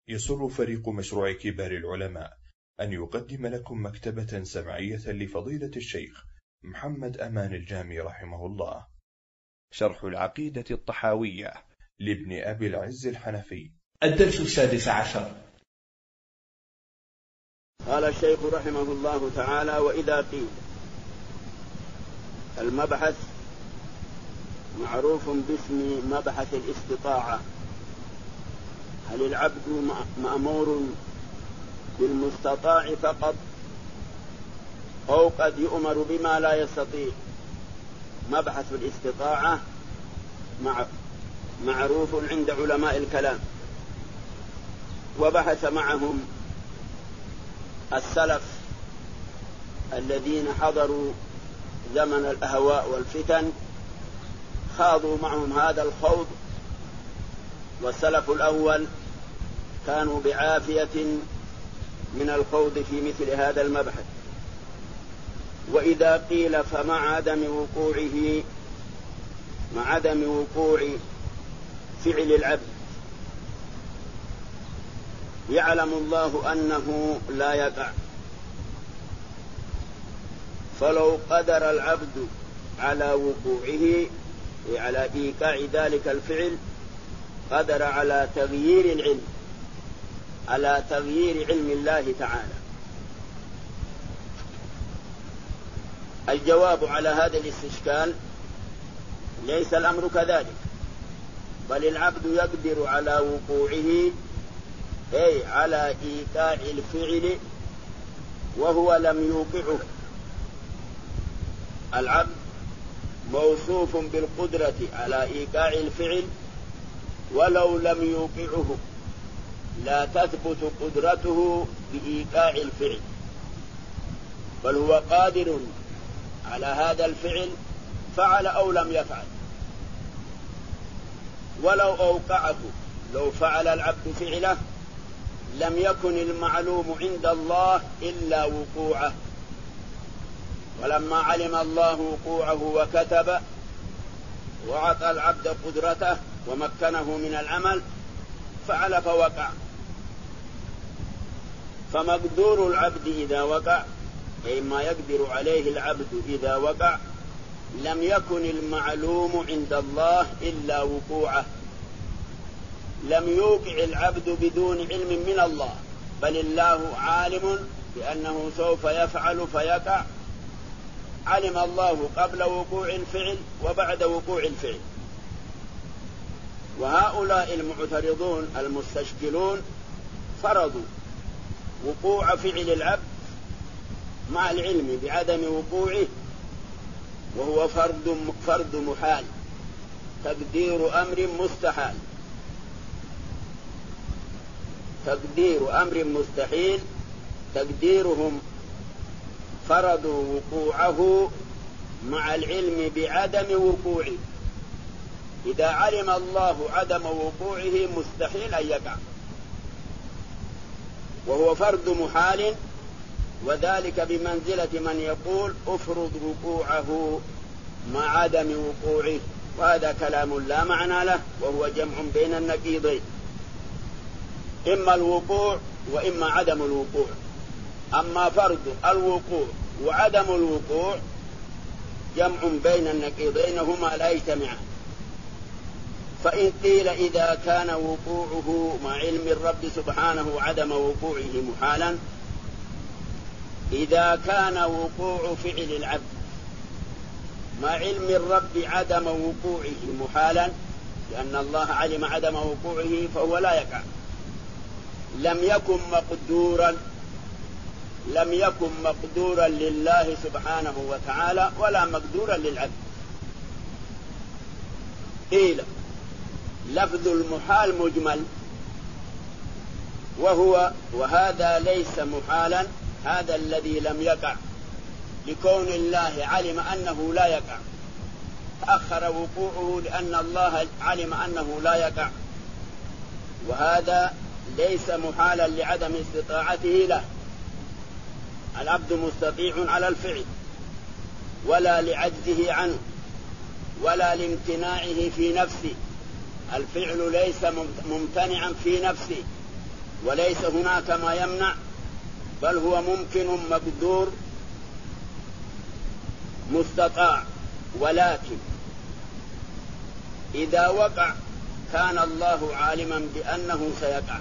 يسر فريق مشروع كبار العلماء أن يقدم لكم مكتبة سمعية لفضيلة الشيخ محمد أمان الجامي رحمه الله، شرح العقيدة الطحاوية لابن أبي العز الحنفي. الدرس 16. قال الشيخ رحمه الله تعالى: وإذا قيل. المبحث معروف باسم مبحث الاستطاعة. هل العبد مأمور بالمستطاع فقط أو قد يؤمر بما لا يستطيع؟ مبحث الاستطاعة معروف عند علماء الكلام، وبحث معهم السلف الذين حضروا زمن الأهواء والفتن، خاضوا معهم هذا الخوض، والسلف الأول كانوا بعافية من الخوض في مثل هذا المبحث. وإذا قيل فمع عدم وقوع فعل العبد، يعلم الله أنه لا يقع، فلو قدر العبد على وقوعه على إيقاع ذلك الفعل قدر على تغيير علم الله تعالى. الجواب على هذا الاستشكال: ليس الأمر كذلك، بل العبد يقدر على وقوعه أي على إيقاع الفعل وهو لم يوقعه. العبد موصوف بالقدرة على إيقاع الفعل ولو لم يوقعه، لا تثبت قدرته بإيقاع الفعل، بل هو قادر على هذا الفعل فعل أو لم يفعل. ولو أوقعه، لو فعل العبد فعله لم يكن المعلوم عند الله إلا وقوعه، ولما علم الله وقوعه وكتب وعطى العبد قدرته ومكنه من العمل فعل فوقع. فمقدور العبد إذا وقع، أي ما يقدر عليه العبد إذا وقع، لم يكن المعلوم عند الله إلا وقوعه. لم يوقع العبد بدون علم من الله، بل الله عالم بأنه سوف يفعل فيقع. علم الله قبل وقوع الفعل وبعد وقوع الفعل. وهؤلاء المعترضون المستشكلون فرضوا وقوع فعل العبد مع العلم بعدم وقوعه، وهو فرد محال، تقدير أمر مستحيل. تقديرهم فرضوا وقوعه مع العلم بعدم وقوعه. إذا علم الله عدم وقوعه مستحيل أن يقع، وهو فرد محال، وذلك بمنزلة من يقول أفرض وقوعه مع عدم وقوعه، وهذا كلام لا معنى له، وهو جمع بين النقيضين، إما الوقوع وإما عدم الوقوع. أما فرض الوقوع وعدم الوقوع جمع بين النقيضين، هما لا يجتمعان. فإن قيل إذا كان وقوعه مع علم الرب سبحانه وعدم وقوعه محالا، إذا كان وقوع فعل العبد مع علم الرب عدم وقوعه محالا، لأن الله علم عدم وقوعه فهو لا يقع، لم يكن مقدورا لله سبحانه وتعالى ولا مقدورا للعبد. قيل لفظ المحال مجمل، وهذا ليس محالا، هذا الذي لم يقع، لكون الله علم أنه لا يقع، تأخر وقوعه لأن الله علم أنه لا يقع، وهذا ليس محالا لعدم استطاعته له. العبد مستطيع على الفعل، ولا لعجزه عنه، ولا لامتناعه في نفسه. الفعل ليس ممتنعا في نفسه، وليس هناك ما يمنع، بل هو ممكن مقدور مستطاع، ولكن إذا وقع كان الله عالما بأنه سيقع،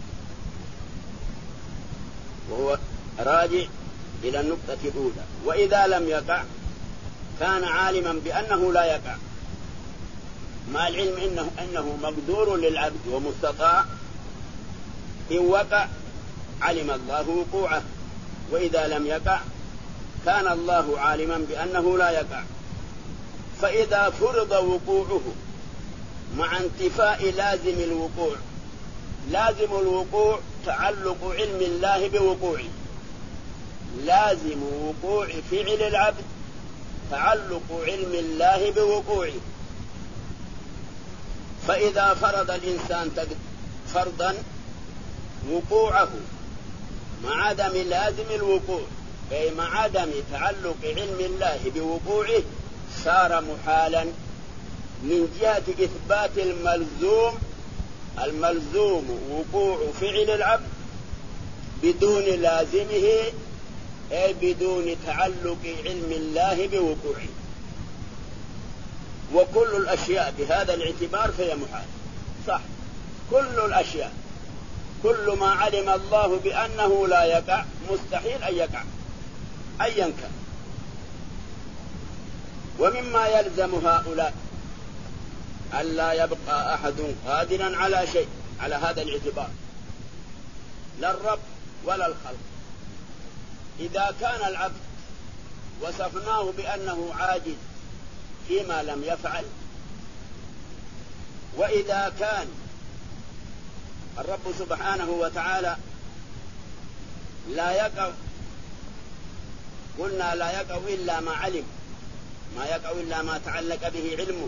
وهو راجع إلى النقطة الأولى. وإذا لم يقع كان عالما بأنه لا يقع، مع العلم أنه مقدور للعبد ومستطاع. إن وقع علم الله وقوعه، وإذا لم يقع كان الله عالما بأنه لا يقع. فإذا فرض وقوعه مع انتفاء لازم الوقوع، لازم الوقوع تعلق علم الله بوقوعه، لازم وقوع فعل العبد تعلق علم الله بوقوعه. فإذا فرض الإنسان فرضا وقوعه مع عدم لازم الوقوع، أي مع عدم تعلق علم الله بوقوعه، صار محالا من جهة إثبات الملزوم وقوع فعل العبد بدون لازمه، أي بدون تعلق علم الله بوقوعه. وكل الأشياء بهذا الاعتبار فهي محال، صح، كل الأشياء، كل ما علم الله بأنه لا يقع مستحيل أن يقع أيا كان. ومما يلزم هؤلاء ألا يبقى أحد قادرا على شيء على هذا الاعتبار، لا الرب ولا الخلق. إذا كان العبد وصفناه بأنه عاجز فيما لم يفعل، وإذا كان الرب سبحانه وتعالى لا يقع، قلنا لا يقع إلا ما علم، ما يقع إلا ما تعلق به علمه.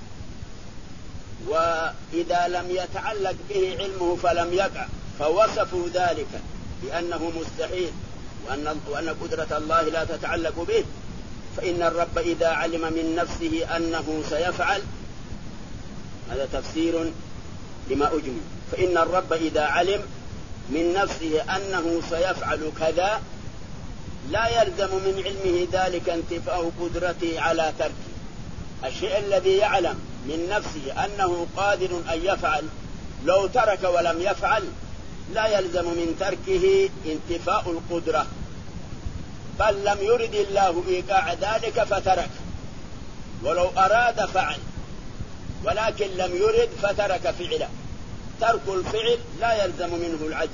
وإذا لم يتعلق به علمه فلم يقع، فوصفوا ذلك بأنه مستحيل وأن قدرة الله لا تتعلق به. فإن الرب إذا علم من نفسه أنه سيفعل، هذا تفسير لما أجمل، فإن الرب إذا علم من نفسه أنه سيفعل كذا لا يلزم من علمه ذلك انتفاء قدرته على تركه. الشيء الذي يعلم من نفسه أنه قادر أن يفعل لو ترك ولم يفعل لا يلزم من تركه انتفاء القدرة، بل لم يرد الله إيقاع ذلك فترك، ولو أراد فعل، ولكن لم يرد فترك فعله. ترك الفعل لا يلزم منه العجز.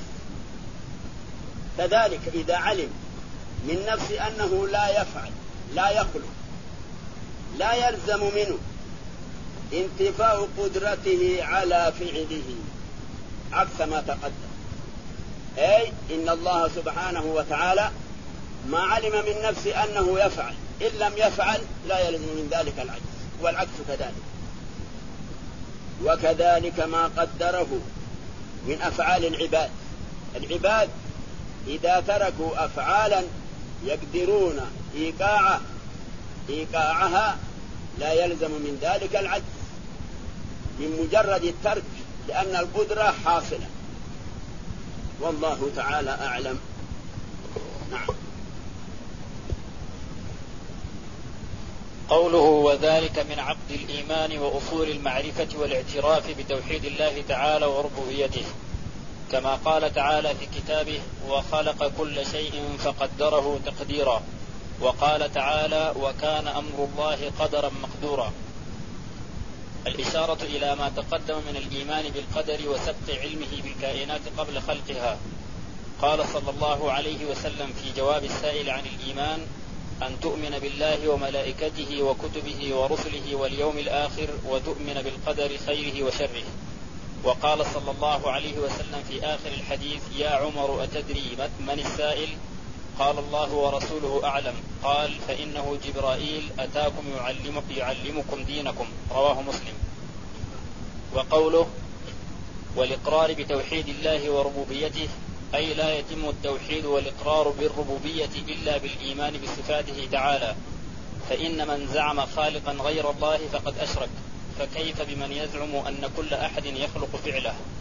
كذلك إذا علم من نفسه أنه لا يفعل لا يخلق لا يلزم منه انتفاء قدرته على فعله، عكس ما تقدم. أي إن الله سبحانه وتعالى ما علم من نفسه أنه يفعل، إن لم يفعل لا يلزم من ذلك العجز، والعكس كذلك. وكذلك ما قدره من أفعال العباد. العباد إذا تركوا أفعالا يقدرون إيقاعها لا يلزم من ذلك العجز من مجرد الترك، لأن القدرة حاصلة. والله تعالى أعلم. نعم. قوله وذلك من عقد الإيمان وأصول المعرفة والاعتراف بتوحيد الله تعالى وربوبيته، كما قال تعالى في كتابه وخلق كل شيء فقدره تقديرا، وقال تعالى وكان أمر الله قدرا مقدورا. الإشارة إلى ما تقدم من الإيمان بالقدر وسبق علمه بالكائنات قبل خلقها. قال صلى الله عليه وسلم في جواب السائل عن الإيمان أن تؤمن بالله وملائكته وكتبه ورسله واليوم الآخر وتؤمن بالقدر خيره وشره. وقال صلى الله عليه وسلم في آخر الحديث يا عمر أتدري من السائل؟ قال الله ورسوله أعلم. قال فإنه جبرائيل أتاكم يعلمكم دينكم. رواه مسلم. وقوله والإقرار بتوحيد الله وربوبيته، أي لا يتم التوحيد والإقرار بالربوبية إلا بالإيمان بصفاته تعالى، فإن من زعم خالقا غير الله فقد أشرك، فكيف بمن يزعم أن كل أحد يخلق فعله؟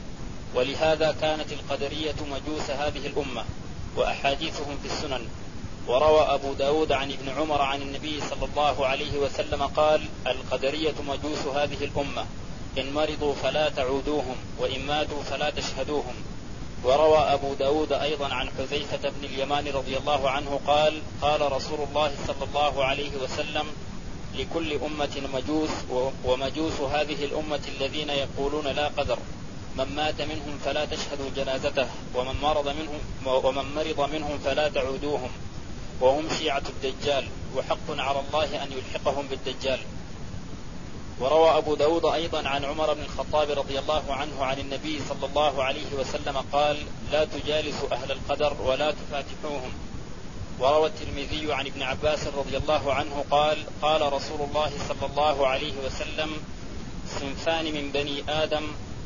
ولهذا كانت القدرية مجوس هذه الأمة، وأحاديثهم في السنن. وروى أبو داود عن ابن عمر عن النبي صلى الله عليه وسلم قال: القدرية مجوس هذه الأمة، إن مرضوا فلا تعودوهم، وإن ماتوا فلا تشهدوهم. وروى أبو داود أيضا عن حذيفة بن اليمان رضي الله عنه قال: قال رسول الله صلى الله عليه وسلم: لكل أمة مجوس، ومجوس هذه الأمة الذين يقولون لا قدر، من مات منهم فلا تشهدوا جنازته، ومن مرض منهم فلا تعودوهم، وهم شيعة الدجال، وحق على الله أن يلحقهم بالدجال. وروى أبو داود أيضا عن عمر بن الخطاب رضي الله عنه عن النبي صلى الله عليه وسلم قال: لا تجالسوا أهل القدر ولا تفاتحوهم. وروى الترمذي عن ابن عباس رضي الله عنه قال: قال رسول الله صلى الله عليه وسلم: صنفان من بني آدم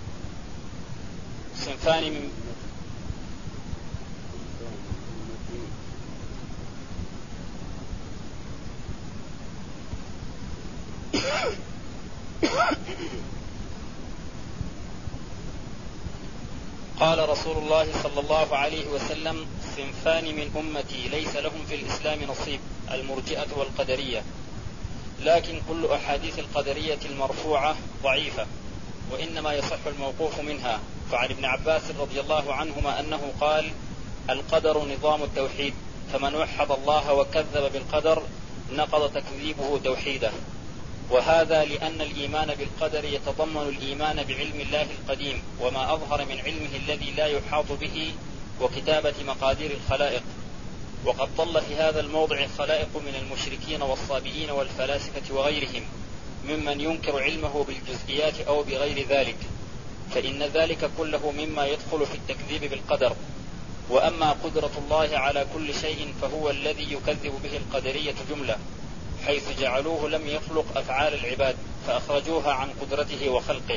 قال رسول الله صلى الله عليه وسلم: صنفان من أمتي ليس لهم في الإسلام نصيب، المرجئة والقدرية. لكن كل أحاديث القدرية المرفوعة ضعيفة، وإنما يصح الموقوف منها. فعن ابن عباس رضي الله عنهما أنه قال: القدر نظام التوحيد، فمن وحد الله وكذب بالقدر نقض تكذيبه توحيده. وهذا لأن الإيمان بالقدر يتضمن الإيمان بعلم الله القديم، وما أظهر من علمه الذي لا يحاط به، وكتابة مقادير الخلائق. وقد ضل في هذا الموضع الخلائق من المشركين والصابئين والفلاسفة وغيرهم ممن ينكر علمه بالجزئيات أو بغير ذلك، فإن ذلك كله مما يدخل في التكذيب بالقدر. وأما قدرة الله على كل شيء فهو الذي يكذب به القدرية جملة، حيث جعلوه لم يخلق أفعال العباد فأخرجوها عن قدرته وخلقه.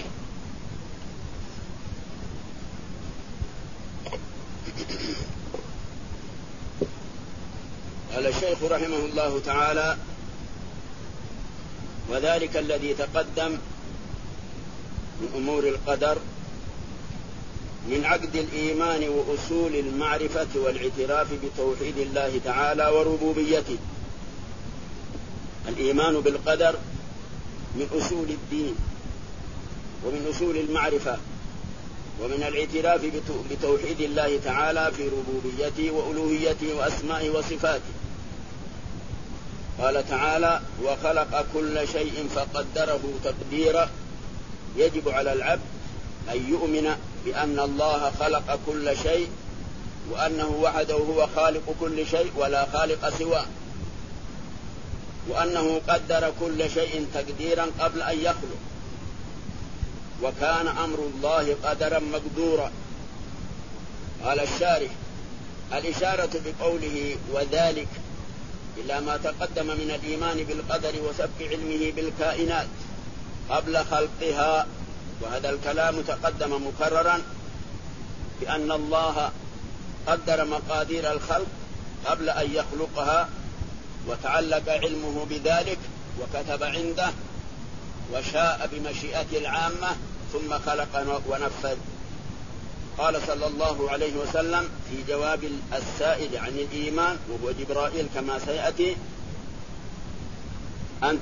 قال الشيخ رحمه الله تعالى: وذلك الذي تقدم من أمور القدر من عقد الإيمان وأصول المعرفة والاعتراف بتوحيد الله تعالى وربوبيته. الإيمان بالقدر من أصول الدين، ومن أصول المعرفة، ومن الاعتراف بتوحيد الله تعالى في ربوبيته وألوهيته وأسمائه وصفاته. قال تعالى: وخلق كل شيء فقدره تقديرا. يجب على العبد أن يؤمن بأن الله خلق كل شيء، وأنه وحده هو خالق كل شيء ولا خالق سواه، وأنه قدر كل شيء تقديرا قبل أن يخلق، وكان أمر الله قدرا مقدورا. قال الشارح: الإشارة بقوله وذلك إلى ما تقدم من الإيمان بالقدر وسبق علمه بالكائنات قبل خلقها. وهذا الكلام تقدم مكررا بأن الله قدر مقادير الخلق قبل أن يخلقها، وتعلق علمه بذلك وكتب عنده، وشاء بمشيئته العامة ثم خلق ونفذ. قال صلى الله عليه وسلم في جواب السائل عن الإيمان وهو جبرائيل كما سيأتي: أن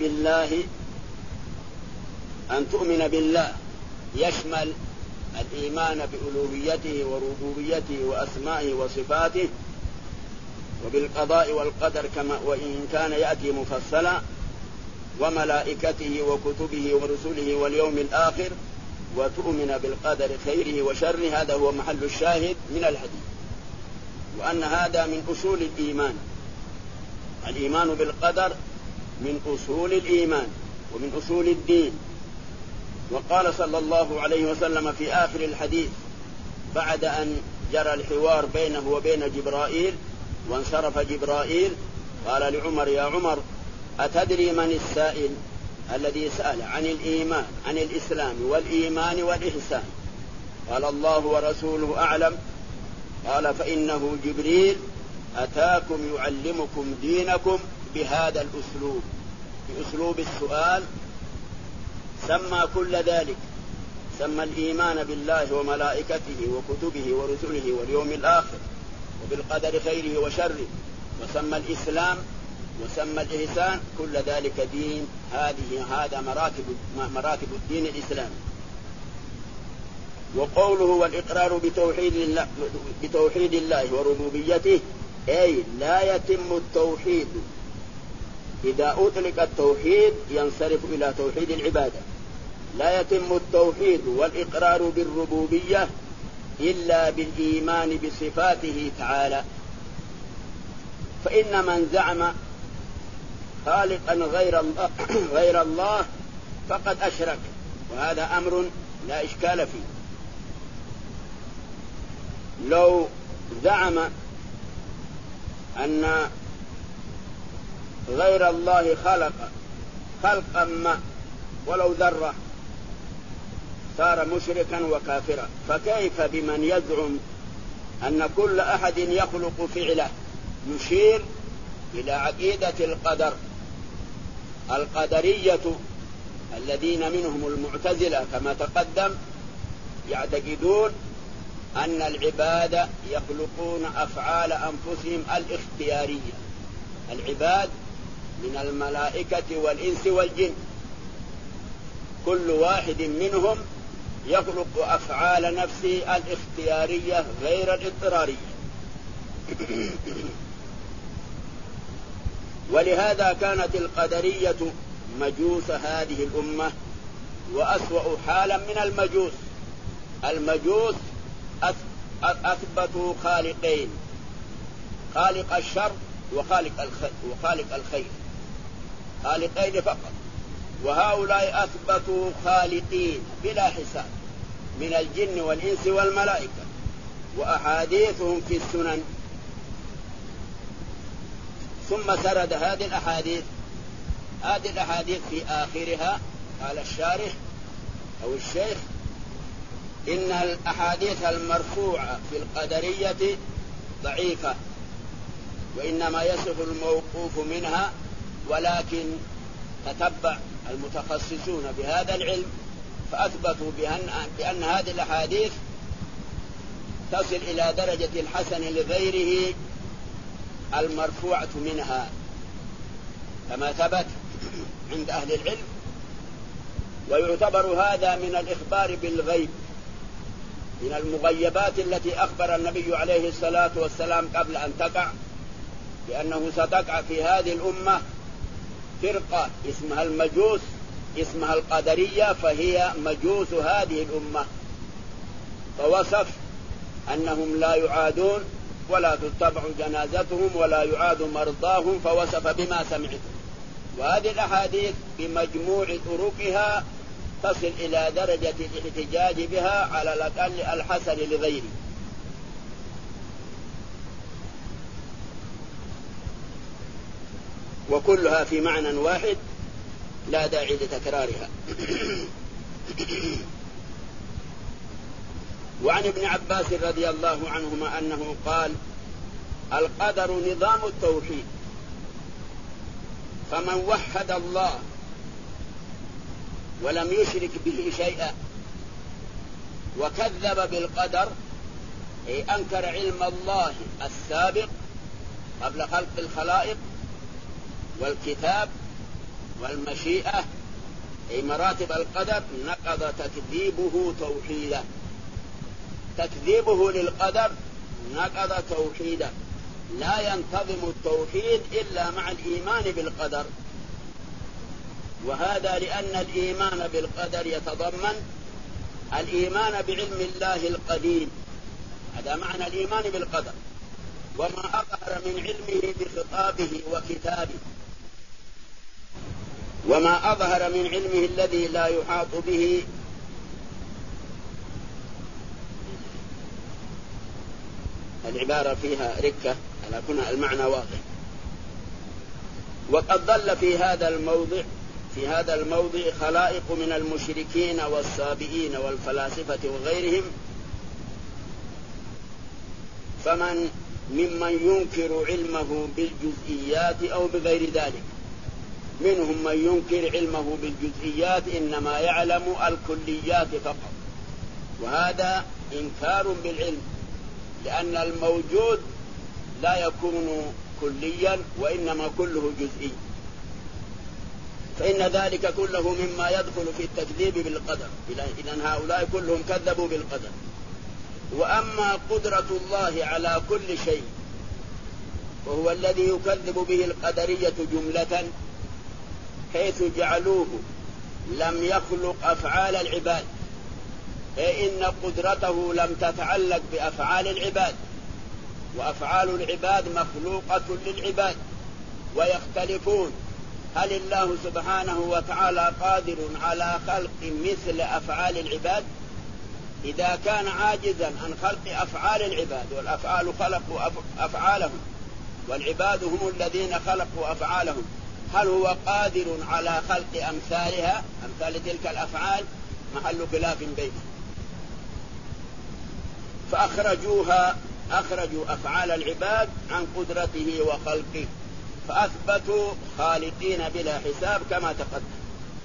تؤمن بالله يشمل الإيمان بألوهيته وربوبيته وأسمائه وصفاته، وبالقضاء والقدر كما وإن كان يأتي مفصلا، وملائكته وكتبه ورسله واليوم الآخر، وتؤمن بالقدر خيره وشره. هذا هو محل الشاهد من الحديث، وأن هذا من أصول الإيمان. الإيمان بالقدر من أصول الإيمان ومن أصول الدين. وقال صلى الله عليه وسلم في آخر الحديث بعد أن جرى الحوار بينه وبين جبرائيل وانصرف جبرائيل، قال لعمر: يا عمر، أتدري من السائل الذي سأل عن الإيمان، عن الإسلام والإيمان والإحسان؟ قال: الله ورسوله أعلم. قال: فإنه جبريل أتاكم يعلمكم دينكم بهذا الأسلوب، بأسلوب السؤال. سمى كل ذلك، سمى الإيمان بالله وملائكته وكتبه ورسله واليوم الآخر وبالقدر خيره وشره، وسمى الإسلام وسمى الإحسان، كل ذلك دين. هذا مراتب الدين الإسلامي. وقوله والإقرار بتوحيد الله وربوبيته، أي لا يتم التوحيد. إذا أطلق التوحيد ينصرف إلى توحيد العبادة. لا يتم التوحيد والإقرار بالربوبية إلا بالإيمان بصفاته تعالى. فإن من زعم خالقا غير الله فقد أشرك، وهذا أمر لا إشكال فيه. لو زعم أن غير الله خلقا ما ولو ذرة صار مشركا وكافرا، فكيف بمن يزعم أن كل أحد يخلق فعله؟ يشير إلى عقيدة القدر. القدرية الذين منهم المعتزلة كما تقدم يعتقدون أن العباد يخلقون أفعال أنفسهم الاختيارية. العباد من الملائكة والإنس والجن كل واحد منهم يخلق أفعال نفسه الاختيارية غير الاضطرارية. ولهذا كانت القدرية مجوس هذه الأمة وأسوأ حالا من المجوس. المجوس أثبتوا خالقين، خالق الشر وخالق الخير، خالقين فقط. وهؤلاء أثبتوا خالقين بلا حساب من الجن والإنس والملائكة، وأحاديثهم في السنن. ثم سرد هذه الأحاديث في آخرها قال الشارح أو الشيخ: إن الأحاديث المرفوعة في القدرية ضعيفة، وإنما يصح الموقوف منها، ولكن تتبع المتخصصون بهذا العلم فأثبتوا بأن هذه الأحاديث تصل إلى درجة الحسن لغيره المرفوعة منها كما ثبت عند أهل العلم. ويعتبر هذا من الإخبار بالغيب، من المغيبات التي أخبر النبي عليه الصلاة والسلام قبل أن تقع، لأنه ستقع في هذه الأمة فرقة اسمها المجوس، اسمها القدرية، فهي مجوس هذه الأمة. فوصف أنهم لا يعادون ولا تتبع جنازتهم ولا يعاد مرضاهم، فوصف بما سمعت. وهذه الأحاديث بمجموع طرقها تصل إلى درجة الاحتجاج بها على الأقل الحسن لغيره. وكلها في معنى واحد لا داعي لتكرارها. وعن ابن عباس رضي الله عنهما أنه قال: القدر نظام التوحيد، فمن وحد الله ولم يشرك به شيئا وكذب بالقدر، أي أنكر علم الله السابق قبل خلق الخلائق والكتاب والمشيئة، أي مراتب القدر، نقض تكذيبه توحيدا. تكذيبه للقدر نقض توحيدا. لا ينتظم التوحيد إلا مع الإيمان بالقدر، وهذا لأن الإيمان بالقدر يتضمن الإيمان بعلم الله القديم، هذا معنى الإيمان بالقدر، وما أظهر من علمه بخطابه وكتابه، وما أظهر من علمه الذي لا يحاط به العبارة فيها ركة على كنا المعنى واضح. وقد ضل في هذا الموضع خلائق من المشركين والصابئين والفلاسفة وغيرهم، فمن ممن ينكر علمه بالجزئيات أو بغير ذلك. منهم من ينكر علمه بالجزئيات، إنما يعلم الكليات فقط، وهذا إنكار بالعلم، لأن الموجود لا يكون كليا وإنما كله جزئي، فإن ذلك كله مما يدخل في التكذيب بالقدر، إذن هؤلاء كلهم كذبوا بالقدر. وأما قدرة الله على كل شيء وهو الذي يكذب به القدرية جملة، حيث جعلوه لم يخلق أفعال العباد، أي إن قدرته لم تتعلق بأفعال العباد، وأفعال العباد مخلوقة للعباد ويختلفون. هل الله سبحانه وتعالى قادر على خلق مثل أفعال العباد؟ إذا كان عاجزا عن خلق أفعال العباد، والأفعال خلقوا أفعالهم والعباد هم الذين خلقوا أفعالهم، هل هو قادر على خلق أمثالها، أمثال تلك الأفعال؟ محل خلاف بينهم. أخرجوا أفعال العباد عن قدرته وخلقه، فأثبتوا خالقين بلا حساب كما تقدم.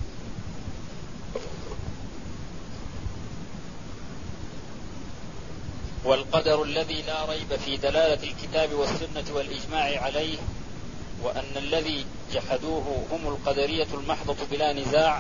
والقدر الذي لا ريب في دلالة الكتاب والسنة والإجماع عليه، وأن الذي جحدوه هم القدرية المحضة بلا نزاع،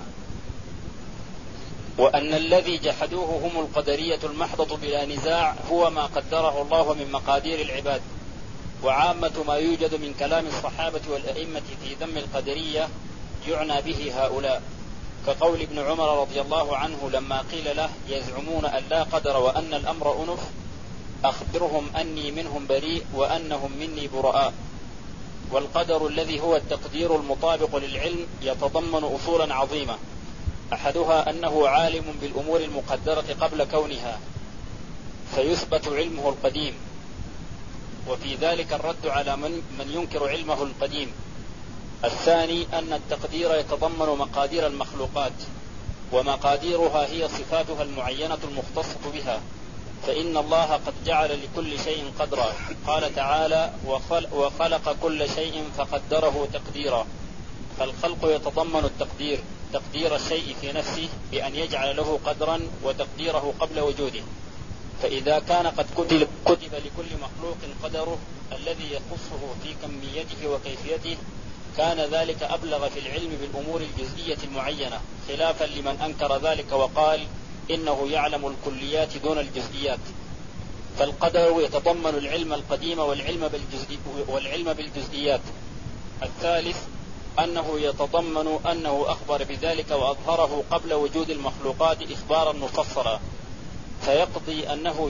هو ما قدره الله من مقادير العباد. وعامة ما يوجد من كلام الصحابة والأئمة في ذم القدرية يعنى به هؤلاء، كقول ابن عمر رضي الله عنه لما قيل له: يزعمون أن لا قدر وأن الأمر أنف، أخبرهم أني منهم بريء وأنهم مني براء. والقدر الذي هو التقدير المطابق للعلم يتضمن أصولا عظيمة، أحدها أنه عالم بالأمور المقدرة قبل كونها، فيثبت علمه القديم، وفي ذلك الرد على من ينكر علمه القديم. الثاني أن التقدير يتضمن مقادير المخلوقات، ومقاديرها هي صفاتها المعينة المختصة بها، فإن الله قد جعل لكل شيء قدرا، قال تعالى: وخلق كل شيء فقدره تقديرا. فالخلق يتضمن التقدير، تقدير الشيء في نفسه بأن يجعل له قدرا وتقديره قبل وجوده. فإذا كان قد كتب لكل مخلوق قدره الذي يخصه في كميته وكيفيته، كان ذلك أبلغ في العلم بالأمور الجزئية المعينة، خلافا لمن أنكر ذلك وقال إنه يعلم الكليات دون الجزئيات. فالقدر يتضمن العلم القديم والعلم بالجزئيات. الثالث أنه يتضمن أنه أخبر بذلك وأظهره قبل وجود المخلوقات إخبارا مفصلا، فيقضي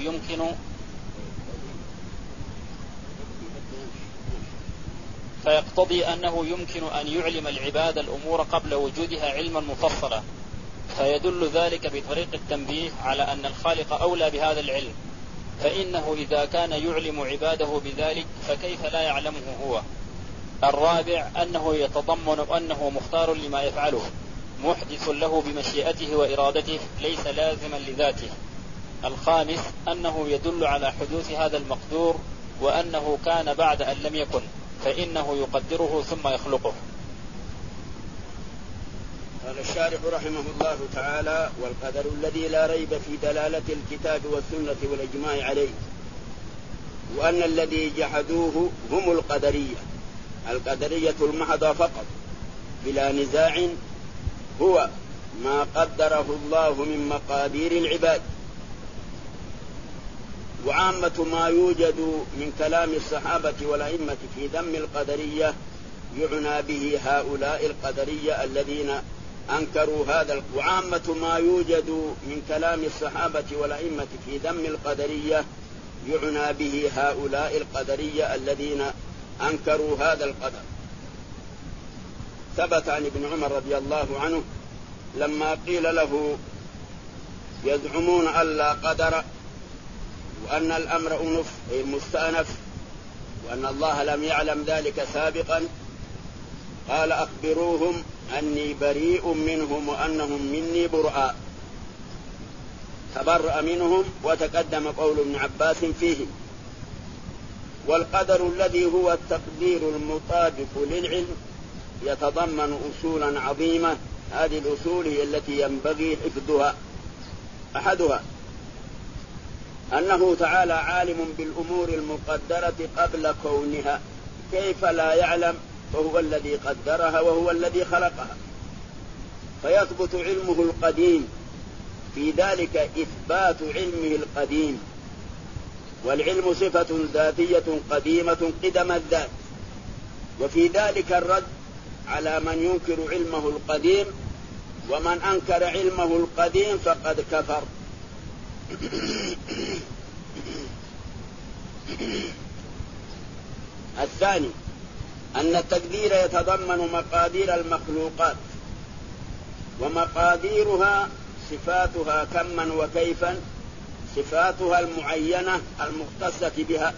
أنه يمكن أن يعلم العباد الأمور قبل وجودها علما مفصلا، فيدل ذلك بطريق التنبيه على أن الخالق أولى بهذا العلم، فإنه إذا كان يعلم عباده بذلك فكيف لا يعلمه هو. الرابع أنه يتضمن أنه مختار لما يفعله، محدث له بمشيئته وإرادته، ليس لازما لذاته. الخامس أنه يدل على حدوث هذا المقدور، وأنه كان بعد أن لم يكن، فإنه يقدره ثم يخلقه. قال الشارح رحمه الله تعالى: والقدر الذي لا ريب في دلالة الكتاب والسنة والإجماع عليه، وأن الذي جحدوه هم القدرية المحضة فقط بلا نزاع، هو ما قدره الله من مقادير العباد. وعامة ما يوجد من كلام الصحابة والأئمة في ذم القدرية يعنى به هؤلاء القدرية الذين أنكروا هذا. وعامة ما يوجد من كلام الصحابة والأئمة في ذم القدرية يعنى به هؤلاء القدرية الذين أنكروا هذا القدر. ثبت عن ابن عمر رضي الله عنه لما قيل له: يزعمون أن لا قدر وأن الأمر أنف أي مستأنف، وأن الله لم يعلم ذلك سابقا، قال: أخبروهم أني بريء منهم وأنهم مني براء. تبرأ منهم، وتقدم قول ابن عباس فيه. والقدر الذي هو التقدير المطابق للعلم يتضمن أصولا عظيمة، هذه الأصول هي التي ينبغي حفظها. أحدها أنه تعالى عالم بالأمور المقدرة قبل كونها، كيف لا يعلم وهو الذي قدرها وهو الذي خلقها، فيثبت علمه القديم، في ذلك إثبات علمه القديم، والعلم صفة ذاتية قديمة قدم الذات، وفي ذلك الرد على من ينكر علمه القديم، ومن أنكر علمه القديم فقد كفر. الثاني أن التقدير يتضمن مقادير المخلوقات، ومقاديرها صفاتها كما وكيفا، صفاتها المعينة المختصة بها،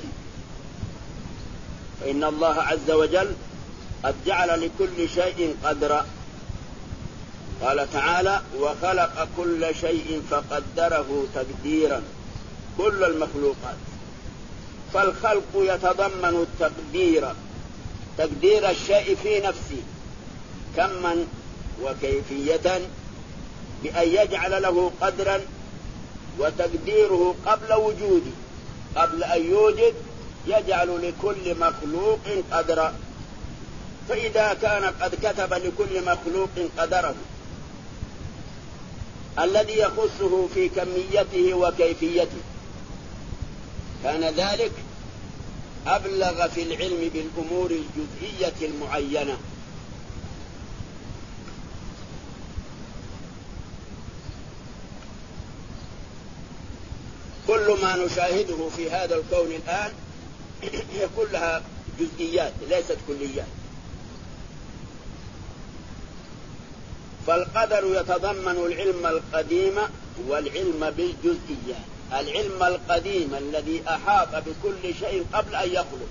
فإن الله عز وجل قد جعل لكل شيء قدرا، قال تعالى: وخلق كل شيء فقدره تقديرا، كل المخلوقات. فالخلق يتضمن التقدير، تقدير الشيء في نفسه كما وكيفية، بأن يجعل له قدرا، وتقديره قبل وجوده، قبل أن يوجد يجعل لكل مخلوق قدرا. فإذا كان قد كتب لكل مخلوق قدره الذي يخصه في كميته وكيفيته، كان ذلك أبلغ في العلم بالأمور الجزئية المعينة. كل ما نشاهده في هذا الكون الآن هي كلها جزئيات ليست كليات. فالقدر يتضمن العلم القديم والعلم بالجزئيات، العلم القديم الذي أحاط بكل شيء قبل أن يخلق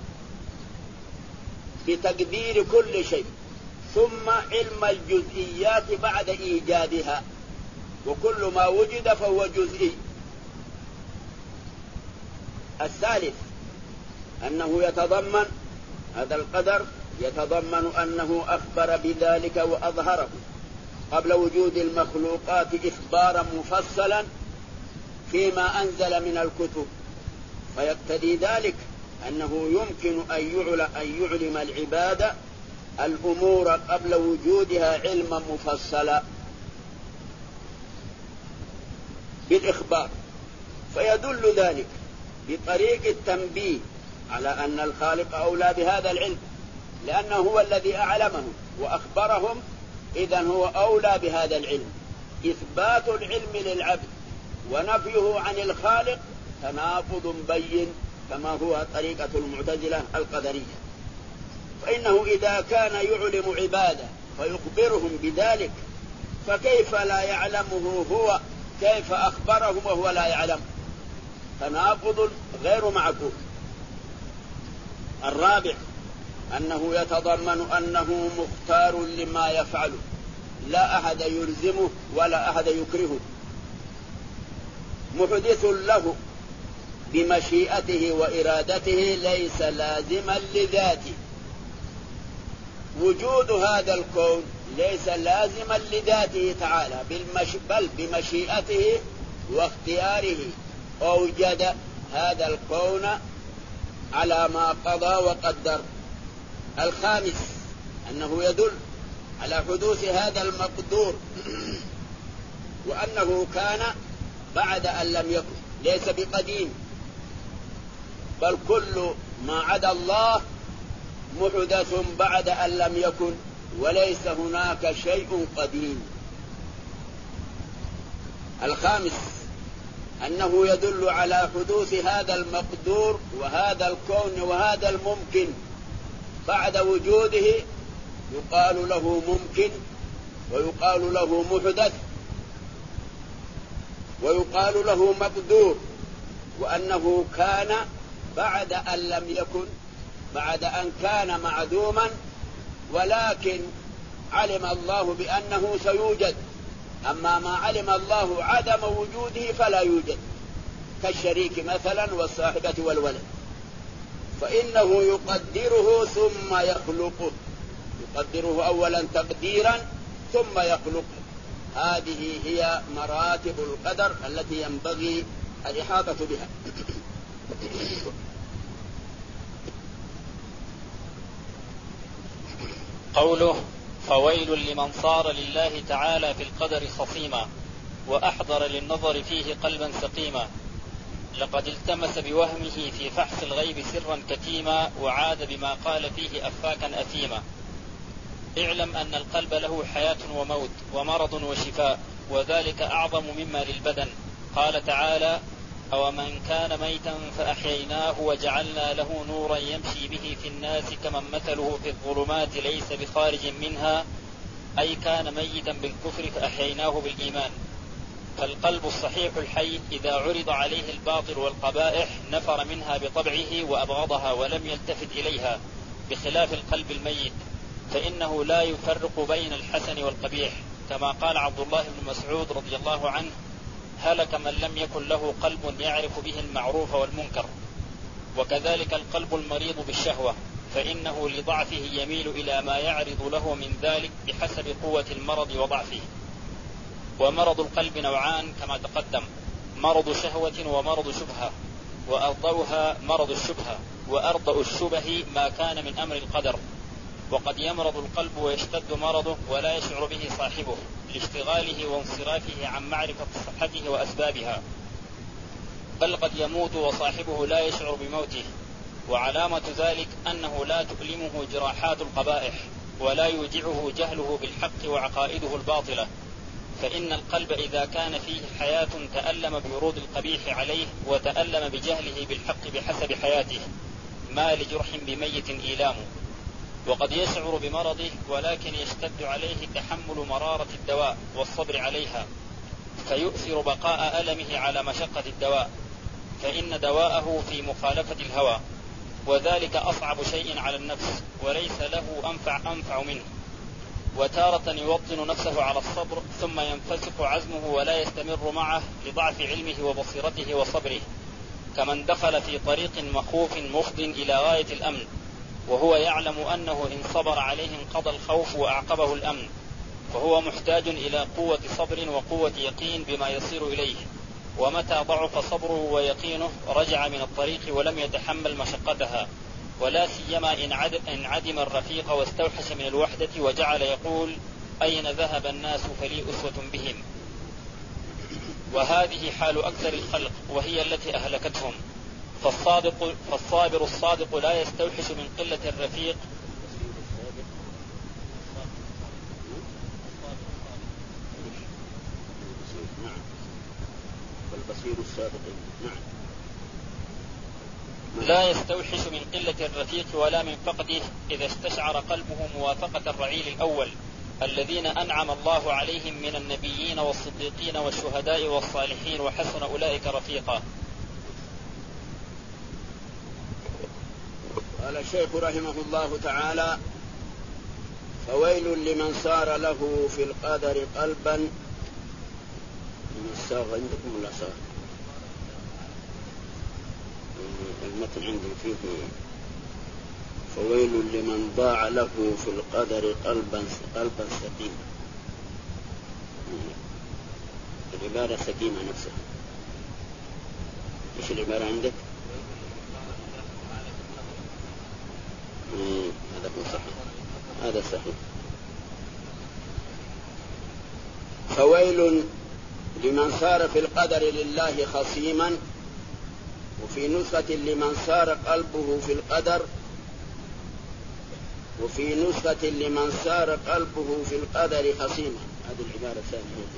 بتقدير كل شيء، ثم علم الجزئيات بعد إيجادها، وكل ما وجد فهو جزئي. الثالث أنه يتضمن هذا القدر يتضمن أنه أخبر بذلك وأظهره قبل وجود المخلوقات إخبارا مفصلا فيما أنزل من الكتب، فيقتضي ذلك أنه يمكن أن يعلم العباد الأمور قبل وجودها علما مفصلا بالإخبار، فيدل ذلك بطريق التنبيه على أن الخالق أولى بهذا العلم، لأنه هو الذي أعلمهم وأخبرهم، إذن هو أولى بهذا العلم. إثبات العلم للعبد ونفيه عن الخالق تناقض بين، كما هو طريقة المعتزلة القدرية. فإنه إذا كان يعلم عباده فيخبرهم بذلك، فكيف لا يعلمه هو؟ كيف أخبرهم وهو لا يعلم؟ تناقض غير معقول. الرابع أنه يتضمن أنه مختار لما يفعله، لا أحد يلزمه ولا أحد يكرهه، محدث له بمشيئته وإرادته، ليس لازما لذاته. وجود هذا الكون ليس لازما لذاته تعالى، بل بمشيئته واختياره أوجد هذا الكون على ما قضى وقدر. الخامس أنه يدل على حدوث هذا المقدور، وأنه كان بعد أن لم يكن، ليس بقديم، بل كل ما عدا الله محدث بعد أن لم يكن، وليس هناك شيء قديم. الخامس أنه يدل على حدوث هذا المقدور وهذا الكون وهذا الممكن بعد وجوده، يقال له ممكن، ويقال له محدث، ويقال له مقدور، وأنه كان بعد أن لم يكن، بعد أن كان معدوما، ولكن علم الله بأنه سيوجد. أما ما علم الله عدم وجوده فلا يوجد، كالشريك مثلا والصاحبة والولد، فإنه يقدره ثم يخلقه، يقدره أولا تقديرا ثم يخلقه. هذه هي مراتب القدر التي ينبغي الإحاطة بها. قوله فويل لمن صار لله تعالى في القدر خصيما وأحضر للنظر فيه قلبا سقيما، لقد التمس بوهمه في فحص الغيب سرا كتيما وعاد بما قال فيه أفاكا أثيما. اعلم أن القلب له حياة وموت ومرض وشفاء، وذلك أعظم مما للبدن. قال تعالى أومن كان ميتا فأحييناه وجعلنا له نورا يمشي به في الناس كمن مثله في الظلمات ليس بخارج منها، أي كان ميتا بالكفر فأحييناه بالإيمان. فالقلب الصحيح الحي إذا عرض عليه الباطل والقبائح نفر منها بطبعه وأبغضها ولم يلتفت إليها، بخلاف القلب الميت فإنه لا يفرق بين الحسن والقبيح، كما قال عبد الله بن مسعود رضي الله عنه هلك من لم يكن له قلب يعرف به المعروف والمنكر. وكذلك القلب المريض بالشهوة فإنه لضعفه يميل إلى ما يعرض له من ذلك بحسب قوة المرض وضعفه. ومرض القلب نوعان كما تقدم، مرض شهوة ومرض شبهة، وأرضها مرض الشبهة، وأرضأ الشبه ما كان من أمر القدر. وقد يمرض القلب ويشتد مرضه ولا يشعر به صاحبه لاشتغاله وانصرافه عن معرفة صحته وأسبابها، بل قد يموت وصاحبه لا يشعر بموته. وعلامة ذلك أنه لا تؤلمه جراحات القبائح ولا يوجعه جهله بالحق وعقائده الباطلة، فإن القلب إذا كان فيه حياة تألم بورود القبيح عليه وتألم بجهله بالحق بحسب حياته، ما لجرح بميت إيلام. وقد يشعر بمرضه ولكن يشتد عليه تحمل مرارة الدواء والصبر عليها، فيؤثر بقاء ألمه على مشقة الدواء، فإن دواءه في مخالفة الهوى، وذلك أصعب شيء على النفس وليس له أنفع منه. وتارة يوطن نفسه على الصبر ثم ينفسق عزمه ولا يستمر معه لضعف علمه وبصيرته وصبره، كمن دخل في طريق مخوف مفض إلى غاية الأمن وهو يعلم أنه إن صبر عليه انقضى الخوف وأعقبه الأمن، فهو محتاج إلى قوة صبر وقوة يقين بما يصير إليه. ومتى ضعف صبره ويقينه رجع من الطريق ولم يتحمل مشقتها، ولا سيما إن عدم الرفيق واستوحش من الوحدة وجعل يقول أين ذهب الناس فلي أسوة بهم. وهذه حال أكثر الخلق وهي التي أهلكتهم. فالصابر الصادق لا يستوحش من قلة الرفيق من قلة الرفيق ولا من فقده إذا استشعر قلبه موافقة الرعيل الأول الذين أنعم الله عليهم من النبيين والصديقين والشهداء والصالحين وحسن أولئك رفيقا. قال الشيخ رحمه الله تعالى فويل لمن صار له في القدر قلبا من الساغ عندكم ولا ساغ المتن عندي فيه فويل لمن ضاع له في القدر قلبا سقيما. العبارة سقيمة نفسها. ايش العبارة عندك؟ هذا صحيح، هذا صحيح. فويل لمن صار في القدر لله خصيما، وفي نسخة لمن صار قلبه في القدر، وفي نسخة لمن صار قلبه في القدر خصيما. هذه العبارة الثانية.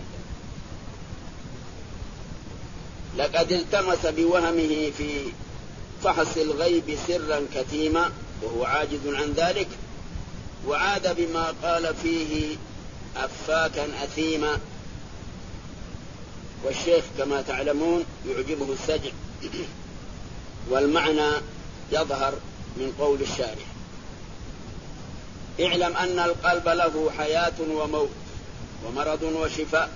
لقد التمس بوهمه في فحص الغيب سرا كتيما وهو عاجز عن ذلك، وعاد بما قال فيه أفاكا أثيما. والشيخ كما تعلمون يعجبه السجع، والمعنى يظهر من قول الشارح. اعلم أن القلب له حياة وموت ومرض وشفاء،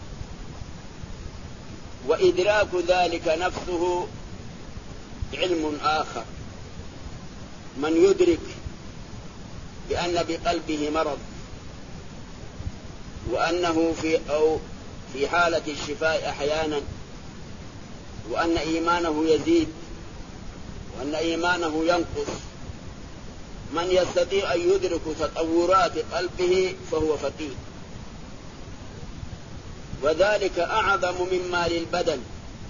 وإدراك ذلك نفسه علم آخر. من يدرك بأن بقلبه مرض وأنه في حالة الشفاء أحيانا وأن إيمانه يزيد وأن إيمانه ينقص. من يستطيع أن يدرك تطورات قلبه فهو فقيه، وذلك أعظم مما للبدن.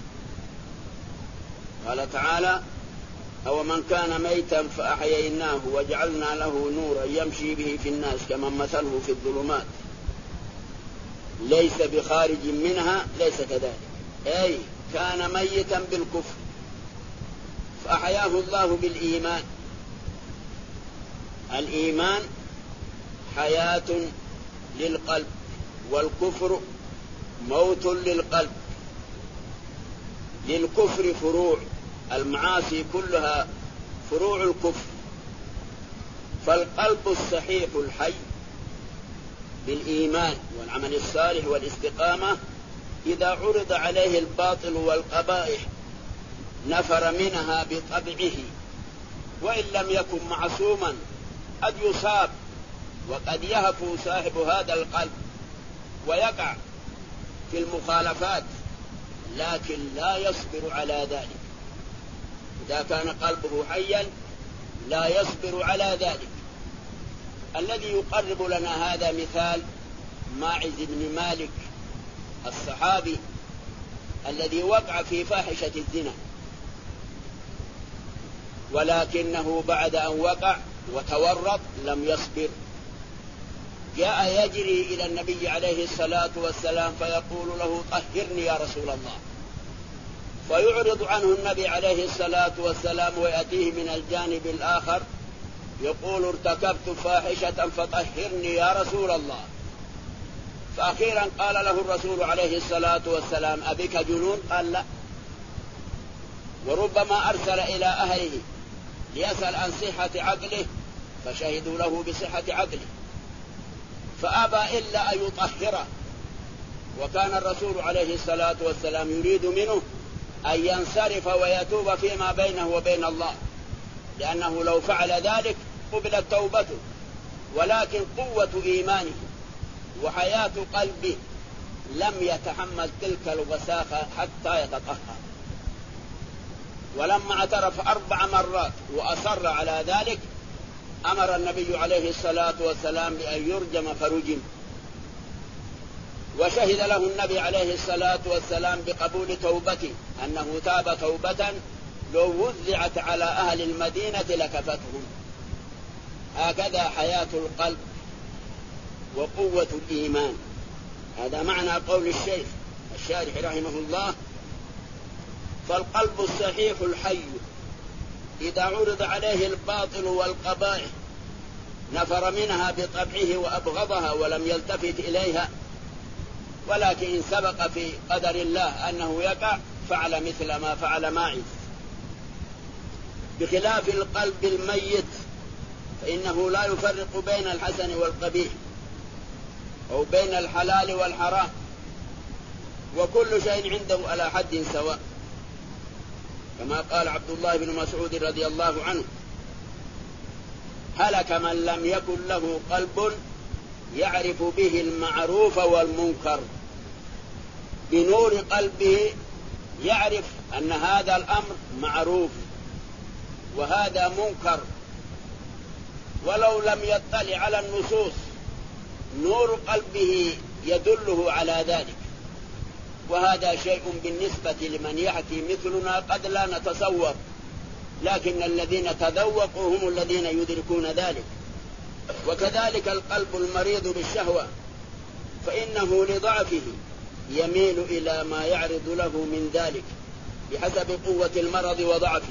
قال تعالى: أو من كان ميتا فأحييناه وجعلنا له نورا يمشي به في الناس كمن مثله في الظلمات ليس بخارج منها. ليس كذلك، أي كان ميتا بالكفر فأحياه الله بالإيمان. الإيمان حياة للقلب، والكفر موت للقلب. للكفر فروع، المعاصي كلها فروع الكفر. فالقلب الصحيح الحي بالإيمان والعمل الصالح والاستقامة إذا عرض عليه الباطل والقبائح نفر منها بطبعه، وإن لم يكن معصوما قد يصاب وقد يهفو صاحب هذا القلب ويقع في المخالفات، لكن لا يصبر على ذلك. إذا كان قلبه حيا لا يصبر على ذلك. الذي يقرب لنا هذا مثال ماعز بن مالك الصحابي الذي وقع في فاحشة الزنا، ولكنه بعد أن وقع وتورط لم يصبر. جاء يجري إلى النبي عليه الصلاة والسلام فيقول له: طهرني يا رسول الله. فيعرض عنه النبي عليه الصلاة والسلام ويأتيه من الجانب الآخر يقول: ارتكبت فاحشة فطهرني يا رسول الله. فأخيرا قال له الرسول عليه الصلاة والسلام: أبك جنون؟ قال: لا. وربما أرسل إلى أهله ليسأل عن صحة عقله فشهدوا له بصحة عقله، فأبى إلا أن يطهره. وكان الرسول عليه الصلاة والسلام يريد منه أن ينصرف ويتوب فيما بينه وبين الله، لأنه لو فعل ذلك قبلت توبته، ولكن قوة إيمانه وحياة قلبه لم يتحمل تلك الوساخة حتى يتطهر. ولما اعترف 4 مرات وأصر على ذلك أمر النبي عليه الصلاة والسلام بأن يرجم فرجم. وشهد له النبي عليه الصلاة والسلام بقبول توبته، أنه تاب توبة لو وزعت على أهل المدينة لكفتهم. هكذا حياة القلب وقوة الإيمان. هذا معنى قول الشيخ الشارح رحمه الله: فالقلب الصحيح الحي إذا عرض عليه الباطل والقبائح نفر منها بطبعه وأبغضها ولم يلتفت إليها، ولكن إن سبق في قدر الله أنه يقع فعل مثل ما فعل ماعز. بخلاف القلب الميت فإنه لا يفرق بين الحسن والقبيح أو بين الحلال والحرام، وكل شيء عنده على حد سواء، كما قال عبد الله بن مسعود رضي الله عنه: هلك من لم يكن له قلب يعرف به المعروف والمنكر. بنور قلبه يعرف أن هذا الأمر معروف وهذا منكر، ولو لم يطلع على النصوص نور قلبه يدله على ذلك. وهذا شيء بالنسبة لمن يحكي مثلنا قد لا نتصور، لكن الذين تذوقوا هم الذين يدركون ذلك. وكذلك القلب المريض بالشهوة فإنه لضعفه يميل إلى ما يعرض له من ذلك بحسب قوة المرض وضعفه.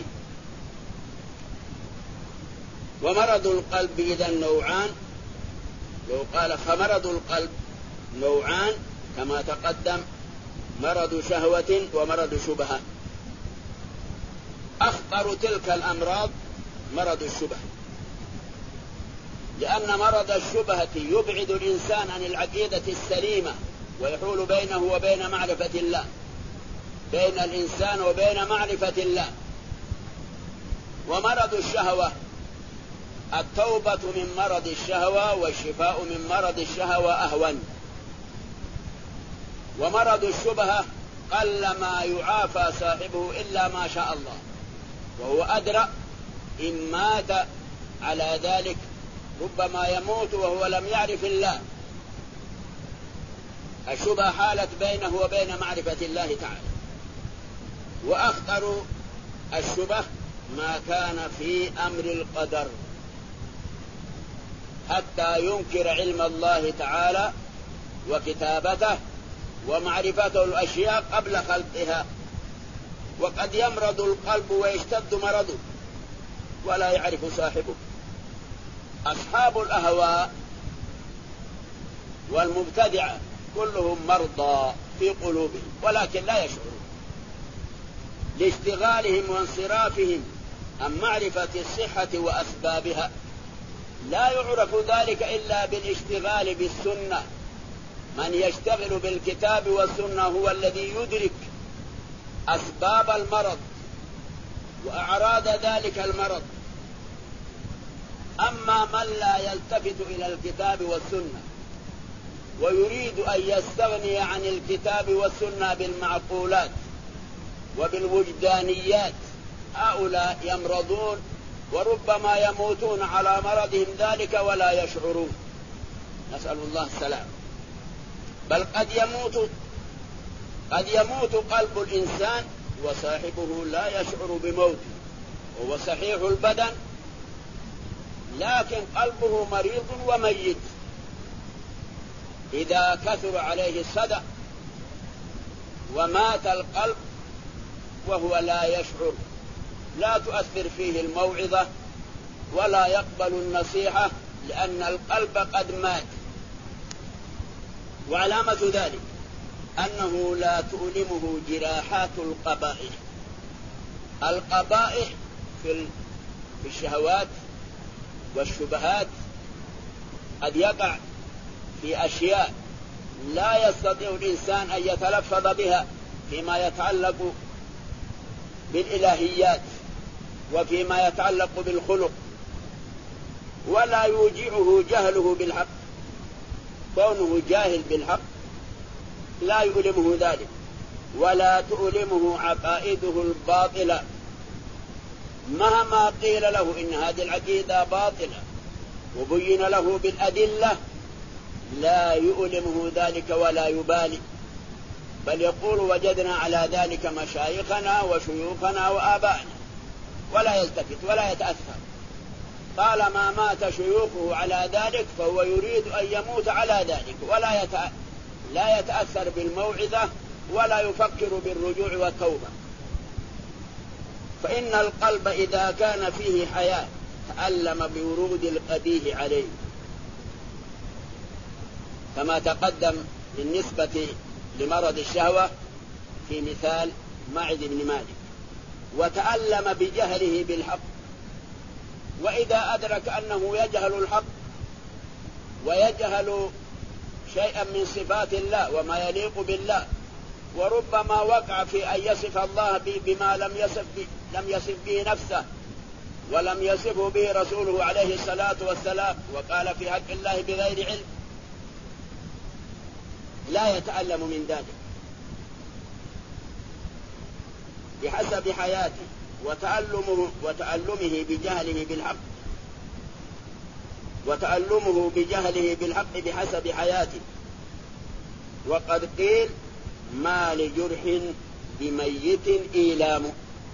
ومرض القلب إذا نوعان، لو قال فمرض القلب نوعان كما تقدم: مرض شهوة ومرض شبهة. أخطر تلك الأمراض مرض الشبهة، لأن مرض الشبهة يبعد الإنسان عن العقيدة السليمة ويحول بينه وبين معرفة الله، بين الإنسان وبين معرفة الله. ومرض الشهوة التوبة من مرض الشهوة والشفاء من مرض الشهوة أهون. ومرض الشبهة قل ما يعافى صاحبه إلا ما شاء الله، وهو أدرى إن مات على ذلك ربما يموت وهو لم يعرف الله. الشبهة حالت بينه وبين معرفة الله تعالى. وأخطر الشبه ما كان في أمر القدر، حتى ينكر علم الله تعالى وكتابته ومعرفته الأشياء قبل خلقها. وقد يمرض القلب ويشتد مرضه ولا يعرف صاحبه. أصحاب الأهواء والمبتدعة كلهم مرضى في قلوبهم ولكن لا يشعرون، لاشتغالهم وانصرافهم عن معرفة الصحة وأسبابها. لا يعرف ذلك إلا بالاشتغال بالسنة. من يشتغل بالكتاب والسنة هو الذي يدرك أسباب المرض وأعراض ذلك المرض. أما من لا يلتفت إلى الكتاب والسنة ويريد أن يستغني عن الكتاب والسنة بالمعقولات وبالوجدانيات، هؤلاء يمرضون وربما يموتون على مرضهم ذلك ولا يشعرون، نسأل الله السلام. بل قد يموت قلب الإنسان وصاحبه لا يشعر بموته، وهو صحيح البدن لكن قلبه مريض وميت. إذا كثر عليه الصدأ ومات القلب وهو لا يشعر، لا تؤثر فيه الموعظة ولا يقبل النصيحة لأن القلب قد مات. وعلامة ذلك أنه لا تؤلمه جراحات القبائح. القبائح في الشهوات والشبهات قد يقع في أشياء لا يستطيع الإنسان أن يتلفظ بها فيما يتعلق بالإلهيات وفيما يتعلق بالخلق، ولا يوجعه جهله بالحق. كونه جاهل بالحق لا يؤلمه ذلك، ولا تؤلمه عقائده الباطلة مهما قيل له إن هذه العقيدة باطلة وبين له بالأدلة، لا يؤلمه ذلك ولا يبالي، بل يقول وجدنا على ذلك مشايخنا وشيوخنا وآبائنا، ولا يلتفت ولا يتأثر. طالما مات شيوخه على ذلك فهو يريد أن يموت على ذلك، لا يتأثر بالموعظة ولا يفكر بالرجوع والتوبة. فإن القلب إذا كان فيه حياة تألم بورود القبيح عليه، كما تقدم بالنسبة لمرض الشهوة في مثال معد بن مالك، وتألم بجهله بالحق. وإذا أدرك أنه يجهل الحق ويجهل شيئا من صفات الله وما يليق بالله، وربما وقع في أن يصف الله بما لم يصف به نفسه ولم يصفه به رسوله عليه الصلاة والسلام، وقال في حق الله بغير علم، لا يتألم من ذلك بحسب حياته وتألمه بجهله بالحق بحسب حياته. وقد قيل ما لجرح بميت إيلام.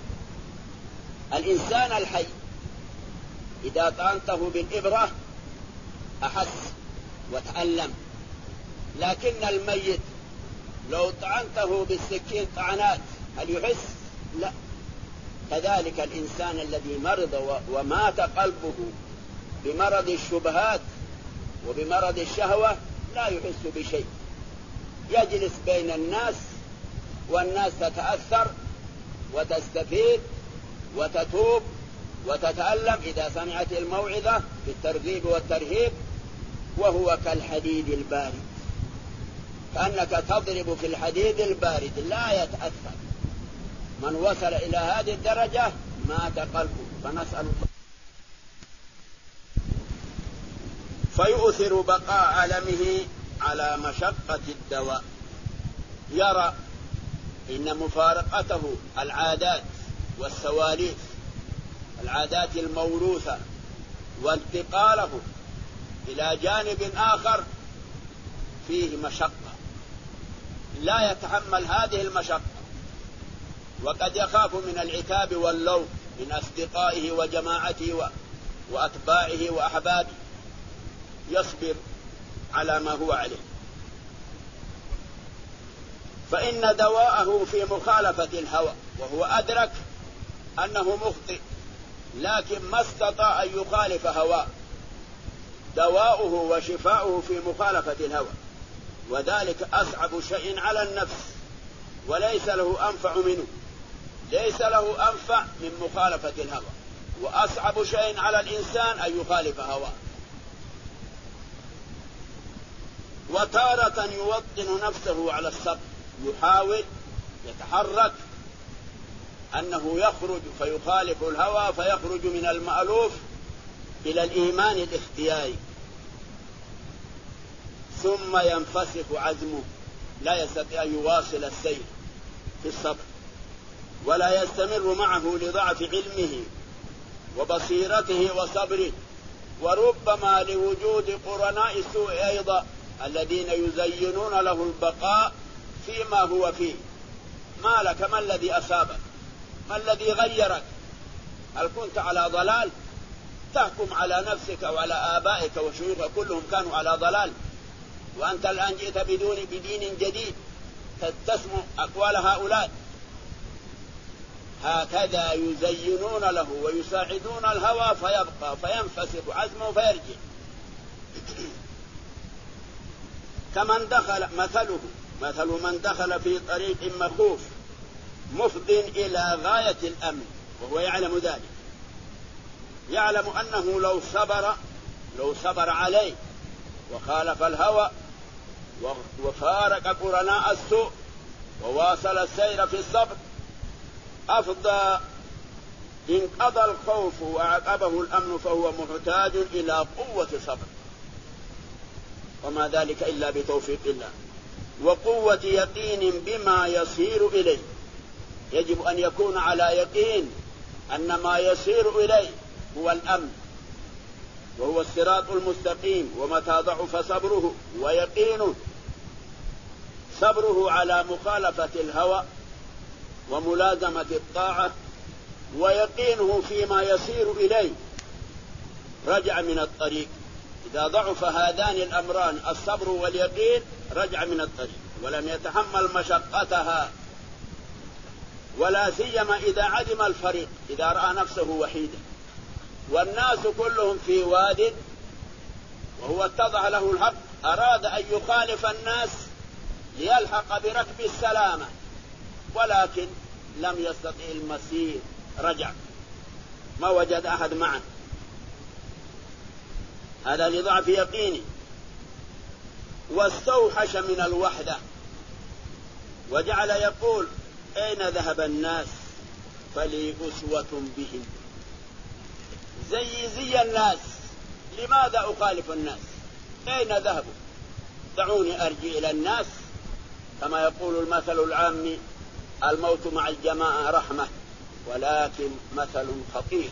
الإنسان الحي إذا طعنته بالإبرة أحس وتألم، لكن الميت لو طعنته بالسكين طعنات هل يحس؟ لا. كذلك الإنسان الذي مرض ومات قلبه بمرض الشبهات وبمرض الشهوة لا يحس بشيء، يجلس بين الناس والناس تتأثر وتستفيد وتتوب وتتألم إذا سمعت الموعظة بالترغيب والترهيب، وهو كالحديد البارد، كأنك تضرب في الحديد البارد لا يتأثر. من وصل إلى هذه الدرجة مات قلبه، فنسأل الله. فيؤثر بقاء ألمه على مشقة الدواء. يرى إن مفارقته العادات والسواليف، العادات الموروثة، وانتقاله إلى جانب آخر فيه مشقة، لا يتحمل هذه المشقة، وقد يخاف من العتاب واللوم من أصدقائه وجماعته وأتباعه وأحبابه، يصبر على ما هو عليه. فإن دواءه في مخالفة الهوى، وهو أدرك أنه مخطئ لكن ما استطاع أن يخالف هواه. دواؤه وشفاؤه في مخالفة الهوى، وذلك أصعب شيء على النفس، وليس له أنفع منه، ليس له أنفع من مخالفة الهوى، وأصعب شيء على الإنسان أن يخالف هواه. وتارة يوطن نفسه على الصبر، يحاول يتحرك أنه يخرج فيخالف الهوى، فيخرج من المألوف إلى الإيمان الاختياري، ثم ينفسخ عزمه، لا يستطيع أن يواصل السير في الصبر، ولا يستمر معه لضعف علمه وبصيرته وصبره، وربما لوجود قرناء السوء أيضا الذين يزينون له البقاء فيما هو فيه. ما لك؟ ما الذي أصابك؟ ما الذي غيرك؟ هل كنت على ضلال؟ تحكم على نفسك وعلى آبائك وشيوخك كلهم كانوا على ضلال، وأنت الآن جئت بدين جديد تسمع أقوال هؤلاء. هكذا يزينون له ويساعدون الهوى فيبقى، فينفسخ عزمه فيرجع. كمن دخل مثل من دخل في طريق مخوف مفض إلى غاية الأمن، وهو يعلم ذلك، يعلم أنه لو صبر عليه وخالف الهوى وفارق قرناء السوء وواصل السير في الصبر أفضى، انقضى الخوف وعقبه الأمن، فهو محتاج إلى قوة صبر، وما ذلك إلا بتوفيق الله، وقوة يقين بما يصير إليه. يجب أن يكون على يقين أن ما يصير إليه هو الأمن وهو الصراط المستقيم. ومتى ضعف صبره ويقينه، صبره على مخالفة الهوى وملازمة الطاعة ويقينه فيما يصير إليه، رجع من الطريق. إذا ضعف هذان الأمران الصبر واليقين رجع من الطريق ولم يتحمل مشقتها، ولا سيما إذا عدم الفريق، إذا رأى نفسه وحيدا والناس كلهم في واد وهو اتضح له الحق، أراد أن يخالف الناس ليلحق بركب السلامة، ولكن لم يستطيع المسير، رجع، ما وجد أحد معه. هذا لضعف يقينه. واستوحش من الوحدة وجعل يقول: أين ذهب الناس فلي أسوة بهم؟ زي الناس، لماذا أخالف الناس؟ أين ذهبوا؟ دعوني أرجع إلى الناس. كما يقول المثل العام: الموت مع الجماعة رحمة، ولكن مثل خطير.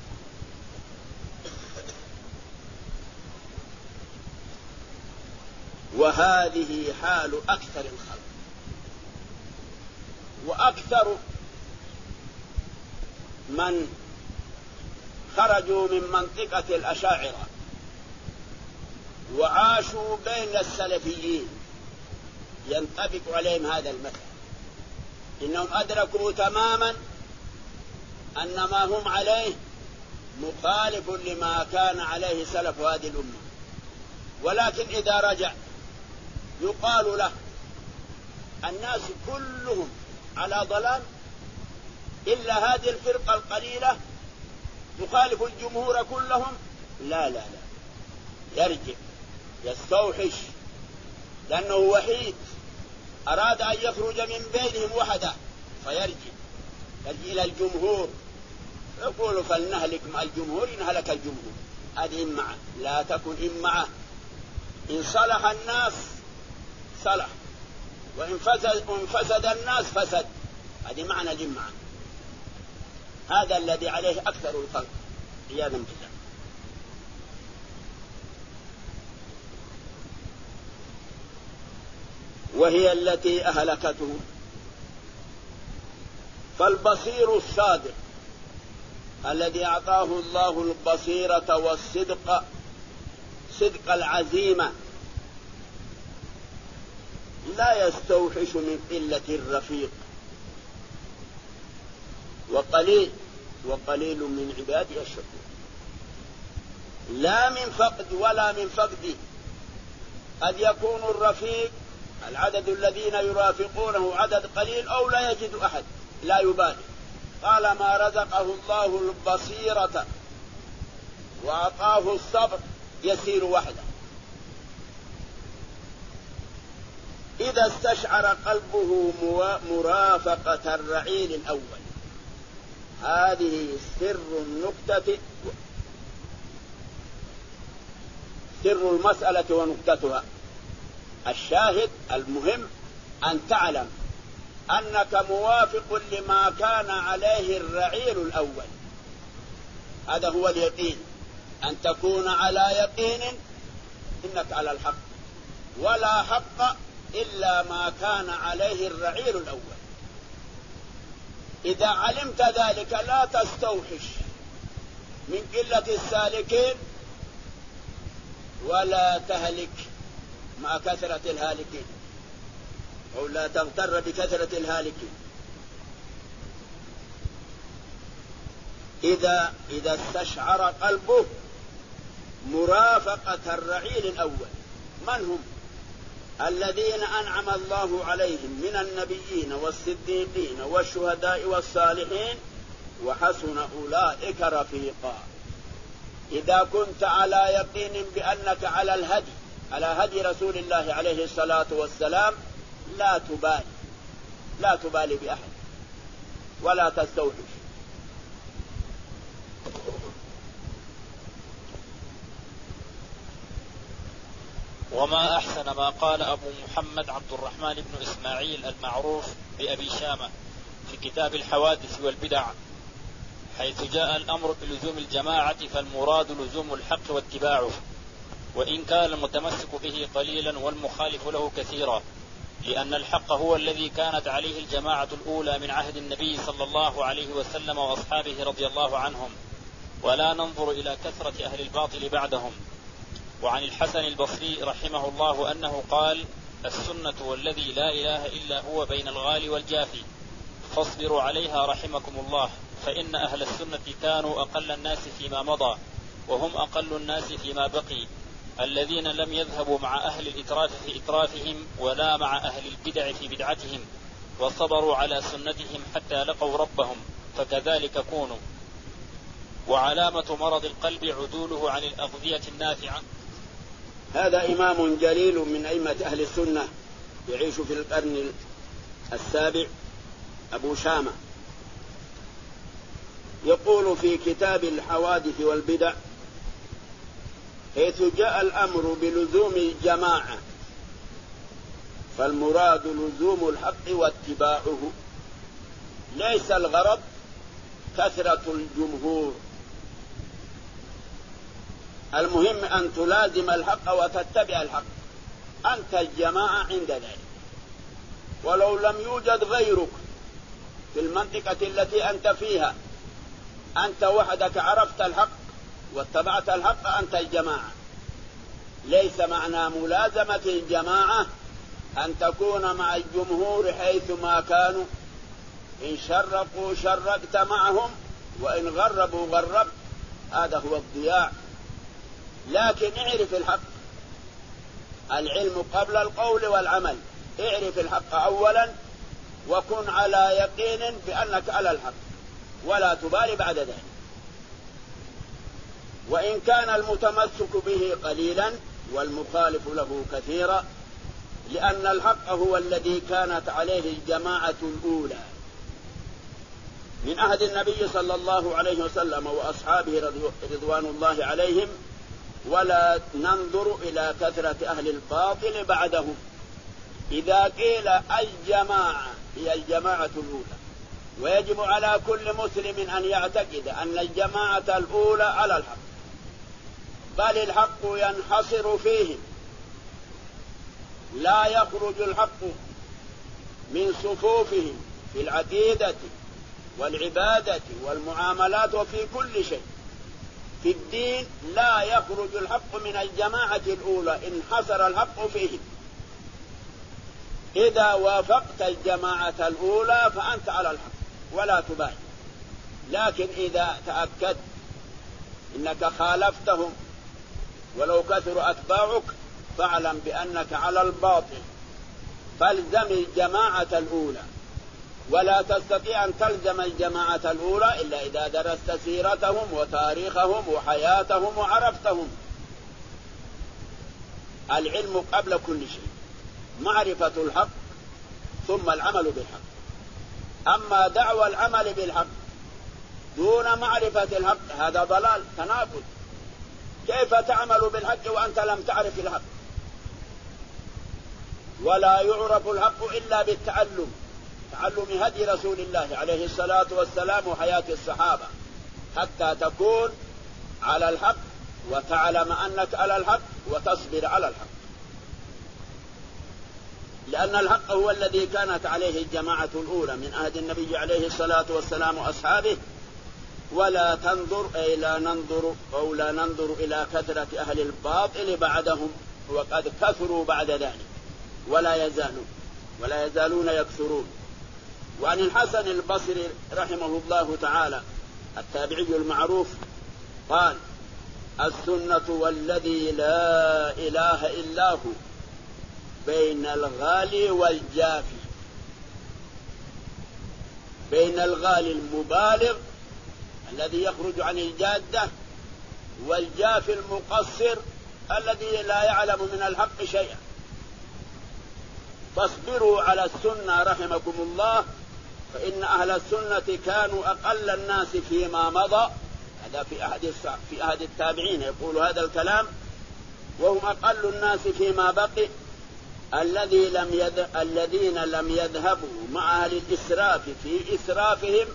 وهذه حال أكثر الخلق، وأكثر من خرجوا من منطقة الأشاعرة وعاشوا بين السلفيين ينطبق عليهم هذا المثل. إنهم أدركوا تماما أن ما هم عليه مخالف لما كان عليه سلف هذه الأمة، ولكن إذا رجع يقال له: الناس كلهم على ضلال إلا هذه الفرقة القليلة تخالف الجمهور كلهم. لا لا لا، يرجع، يستوحش، لأنه وحيد، أراد أن يخرج من بينهم وحده، فيرجع إلى الجمهور، يقول: فلنهلك مع الجمهور إن هلك الجمهور. هذه إمعة، لا تكن إمعة. إن صلح الناس صلح، وإن فسد الناس فسد. هذه معنى جمعة. هذا الذي عليه أكثر الخلق عياذا بالله. وهي التي أهلكته. فالبصير الصادق الذي أعطاه الله البصيرة والصدق، صدق العزيمة، لا يستوحش من قلة الرفيق، وقليل من عبادي الشكور. لا من فقد ولا من فقد. قد يكون الرفيق العدد الذين يرافقونه عدد قليل أو لا يجد أحد، لا يبالي، طالما رزقه الله البصيرة وأعطاه الصبر يسير وحده. إذا استشعر قلبه مرافقة الرعيل الأول. هذه سر النكتة، سر المسألة ونكتتها. الشاهد المهم أن تعلم أنك موافق لما كان عليه الرعيل الأول. هذا هو اليقين، أن تكون على يقين إنك على الحق، ولا حق إلا ما كان عليه الرعيل الأول. إذا علمت ذلك لا تستوحش من قلة السالكين ولا تهلك مع كثرة الهالكين، أو لا تغتر بكثرة الهالكين. إذا استشعر قلبه مرافقة الرعيل الأول. من هم؟ الذين أنعم الله عليهم من النبيين والصديقين والشهداء والصالحين وحسن أولئك رفيقا. إذا كنت على يقين بأنك على الهدي، على هدي رسول الله عليه الصلاة والسلام، لا تبالي بأحد ولا تستوحش. وما أحسن ما قال أبو محمد عبد الرحمن بن إسماعيل المعروف بأبي شامة في كتاب الحوادث والبدع، حيث جاء الأمر بلزوم الجماعة فالمراد لزوم الحق واتباعه، وإن كان المتمسك به قليلا والمخالف له كثيرا، لأن الحق هو الذي كانت عليه الجماعة الأولى من عهد النبي صلى الله عليه وسلم وأصحابه رضي الله عنهم، ولا ننظر إلى كثرة أهل الباطل بعدهم. وعن الحسن البصري رحمه الله أنه قال: السنة والذي لا إله إلا هو بين الغال والجافي، فاصبروا عليها رحمكم الله، فإن أهل السنة كانوا أقل الناس فيما مضى، وهم أقل الناس فيما بقي، الذين لم يذهبوا مع أهل الإتراف في إترافهم ولا مع أهل البدع في بدعتهم، وصبروا على سنتهم حتى لقوا ربهم، فكذلك كونوا. وعلامة مرض القلب عدوله عن الأغذية النافعة. هذا إمام جليل من أئمة أهل السنة يعيش في القرن السابع، أبو شامة، يقول في كتاب الحوادث والبدع: حيث جاء الأمر بلزوم الجماعة فالمراد لزوم الحق واتباعه، ليس الغرض كثرة الجمهور، المهم أن تلازم الحق وتتبع الحق، أنت الجماعة عند ذلك. ولو لم يوجد غيرك في المنطقة التي أنت فيها، أنت وحدك عرفت الحق واتبعت الحق، أنت الجماعة. ليس معنى ملازمة الجماعة أن تكون مع الجمهور حيث ما كانوا، إن شرقوا شرقت معهم، وإن غربوا غربت، هذا هو الضياع. لكن اعرف الحق، العلم قبل القول والعمل. اعرف الحق أولا وكن على يقين بأنك على الحق، ولا تبالي بعد ذلك. وإن كان المتمسك به قليلا والمخالف له كثيرا، لأن الحق هو الذي كانت عليه الجماعة الأولى من عهد النبي صلى الله عليه وسلم وأصحابه رضوان الله عليهم، ولا ننظر إلى كثرة أهل الباطل بعدهم. إذا قيل الجماعة هي الجماعة الأولى ويجب على كل مسلم أن يعتقد أن الجماعة الأولى على الحق، بل الحق ينحصر فيهم، لا يخرج الحق من صفوفهم في العقيدة والعبادة والمعاملات وفي كل شيء في الدين. لا يخرج الحق من الجماعة الأولى، انحصر الحق فيهم. إذا وافقت الجماعة الأولى فأنت على الحق ولا تبالي، لكن إذا تأكدت إنك خالفتهم ولو كثر أتباعك فاعلم بأنك على الباطل، فالزم الجماعة الأولى. ولا تستطيع أن تلزم الجماعة الأولى إلا إذا درست سيرتهم وتاريخهم وحياتهم وعرفتهم. العلم قبل كل شيء، معرفة الحق ثم العمل بالحق. أما دعوى العمل بالحق دون معرفة الحق هذا ضلال، تناقض. كيف تعمل بالحق وأنت لم تعرف الحق؟ ولا يعرف الحق إلا بالتعلم، تعلم هدي رسول الله عليه الصلاة والسلام وحياة الصحابة، حتى تكون على الحق وتعلم أنك على الحق وتصبر على الحق. لأن الحق هو الذي كانت عليه الجماعة الأولى من عهد النبي عليه الصلاة والسلام وأصحابه. ولا تنظر أي لا ننظر إلى كثرة أهل الباطل بعدهم، وقد كثروا بعد ذلك ولا يزالون يكثرون. وعن الحسن البصري رحمه الله تعالى التابعي المعروف قال: السنة والذي لا إله إلا هو بين الغالي والجافي، بين الغالي المبالغ الذي يخرج عن الجادة والجافي المقصر الذي لا يعلم من الحق شيئا. فاصبروا على السنة رحمكم الله، فإن أهل السنة كانوا أقل الناس فيما مضى. هذا في أحد التابعين يقول هذا الكلام، وهم أقل الناس فيما بقي، الذين لم يذهبوا مع أهل الإسراف في إسرافهم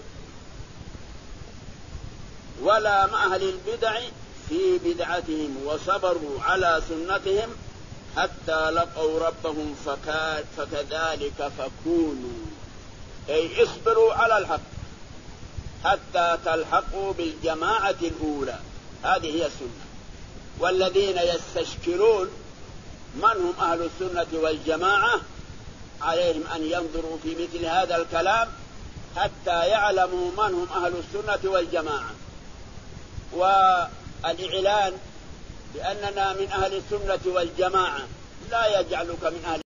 ولا مع أهل البدع في بدعتهم، وصبروا على سنتهم حتى لقوا ربهم فكذلك فكونوا، أي اصبروا على الحق حتى تلحقوا بالجماعة الأولى. هذه هي السنة. والذين يستشكلون من هم أهل السنة والجماعة عليهم أن ينظروا في مثل هذا الكلام حتى يعلموا من هم أهل السنة والجماعة. والإعلان بأننا من أهل السنة والجماعة لا يجعلك من أهل